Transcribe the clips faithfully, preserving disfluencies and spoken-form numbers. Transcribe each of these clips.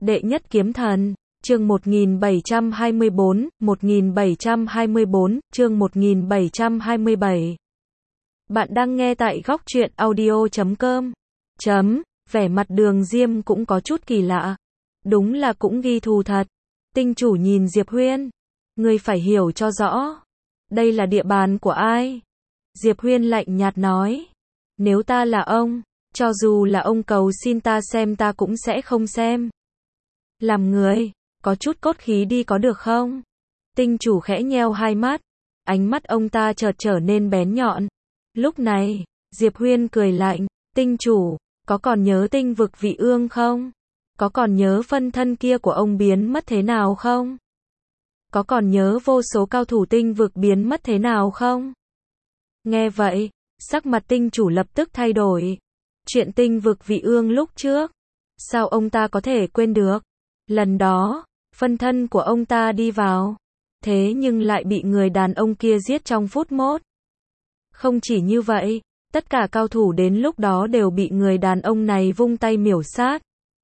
Đệ nhất kiếm thần, chương một nghìn bảy trăm hai mươi bốn, một nghìn bảy trăm hai mươi bốn, chương một nghìn bảy trăm hai mươi bảy. Bạn đang nghe tại góc truyện audio chấm com. Chấm, vẻ mặt Đường Diêm cũng có chút kỳ lạ. Đúng là cũng ghi thù thật. Tinh chủ nhìn Diệp Huyên. Ngươi phải hiểu cho rõ. Đây là địa bàn của ai? Diệp Huyên lạnh nhạt nói. Nếu ta là ông, cho dù là ông cầu xin ta xem ta cũng sẽ không xem. Làm người, có chút cốt khí đi có được không? Tinh chủ khẽ nheo hai mắt. Ánh mắt ông ta chợt trở nên bén nhọn. Lúc này, Diệp Huyên cười lạnh. Tinh chủ, có còn nhớ tinh vực vị ương không? Có còn nhớ phân thân kia của ông biến mất thế nào không? Có còn nhớ vô số cao thủ tinh vực biến mất thế nào không? Nghe vậy, sắc mặt tinh chủ lập tức thay đổi. Chuyện tinh vực vị ương lúc trước, sao ông ta có thể quên được? Lần đó, phân thân của ông ta đi vào, thế nhưng lại bị người đàn ông kia giết trong phút mốt. Không chỉ như vậy, tất cả cao thủ đến lúc đó đều bị người đàn ông này vung tay miểu sát.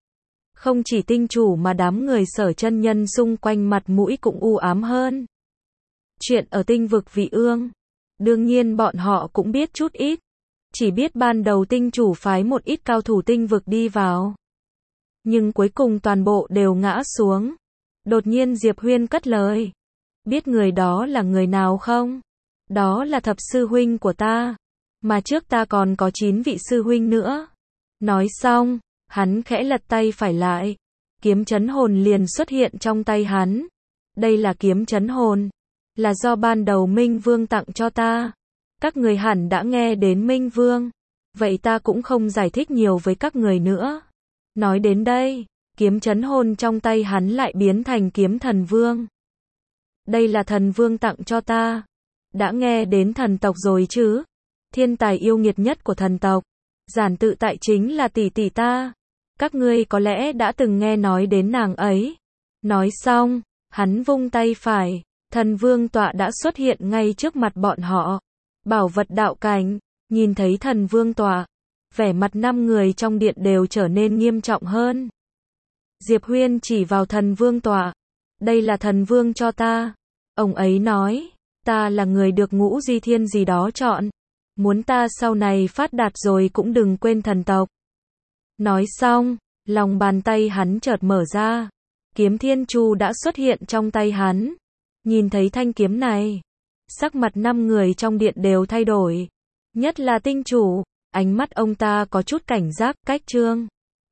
Không chỉ tinh chủ mà đám người Sở chân nhân xung quanh mặt mũi cũng u ám hơn. Chuyện ở tinh vực vị ương, đương nhiên bọn họ cũng biết chút ít. Chỉ biết ban đầu tinh chủ phái một ít cao thủ tinh vực đi vào. Nhưng cuối cùng toàn bộ đều ngã xuống. Đột nhiên Diệp Huyên cất lời. Biết người đó là người nào không? Đó là thập sư huynh của ta. Mà trước ta còn có chín vị sư huynh nữa. Nói xong, hắn khẽ lật tay phải lại. Kiếm chấn hồn liền xuất hiện trong tay hắn. Đây là kiếm chấn hồn. Là do ban đầu Minh Vương tặng cho ta. Các người hẳn đã nghe đến Minh Vương. Vậy ta cũng không giải thích nhiều với các người nữa. Nói đến đây, kiếm chấn hồn trong tay hắn lại biến thành kiếm thần vương. Đây là thần vương tặng cho ta. Đã nghe đến thần tộc rồi chứ? Thiên tài yêu nghiệt nhất của thần tộc. Giản tự tại chính là tỷ tỷ ta. Các ngươi có lẽ đã từng nghe nói đến nàng ấy. Nói xong, hắn vung tay phải. Thần vương tọa đã xuất hiện ngay trước mặt bọn họ. Bảo vật đạo cảnh, nhìn thấy thần vương tọa. Vẻ mặt năm người trong điện đều trở nên nghiêm trọng hơn. Diệp Huyên chỉ vào thần vương tọa. Đây là thần vương cho ta. Ông ấy nói, ta là người được ngũ di thiên gì đó chọn. Muốn ta sau này phát đạt rồi cũng đừng quên thần tộc. Nói xong, lòng bàn tay hắn chợt mở ra. Kiếm thiên chu đã xuất hiện trong tay hắn. Nhìn thấy thanh kiếm này, sắc mặt năm người trong điện đều thay đổi. Nhất là tinh chủ. Ánh mắt ông ta có chút cảnh giác, cách trương.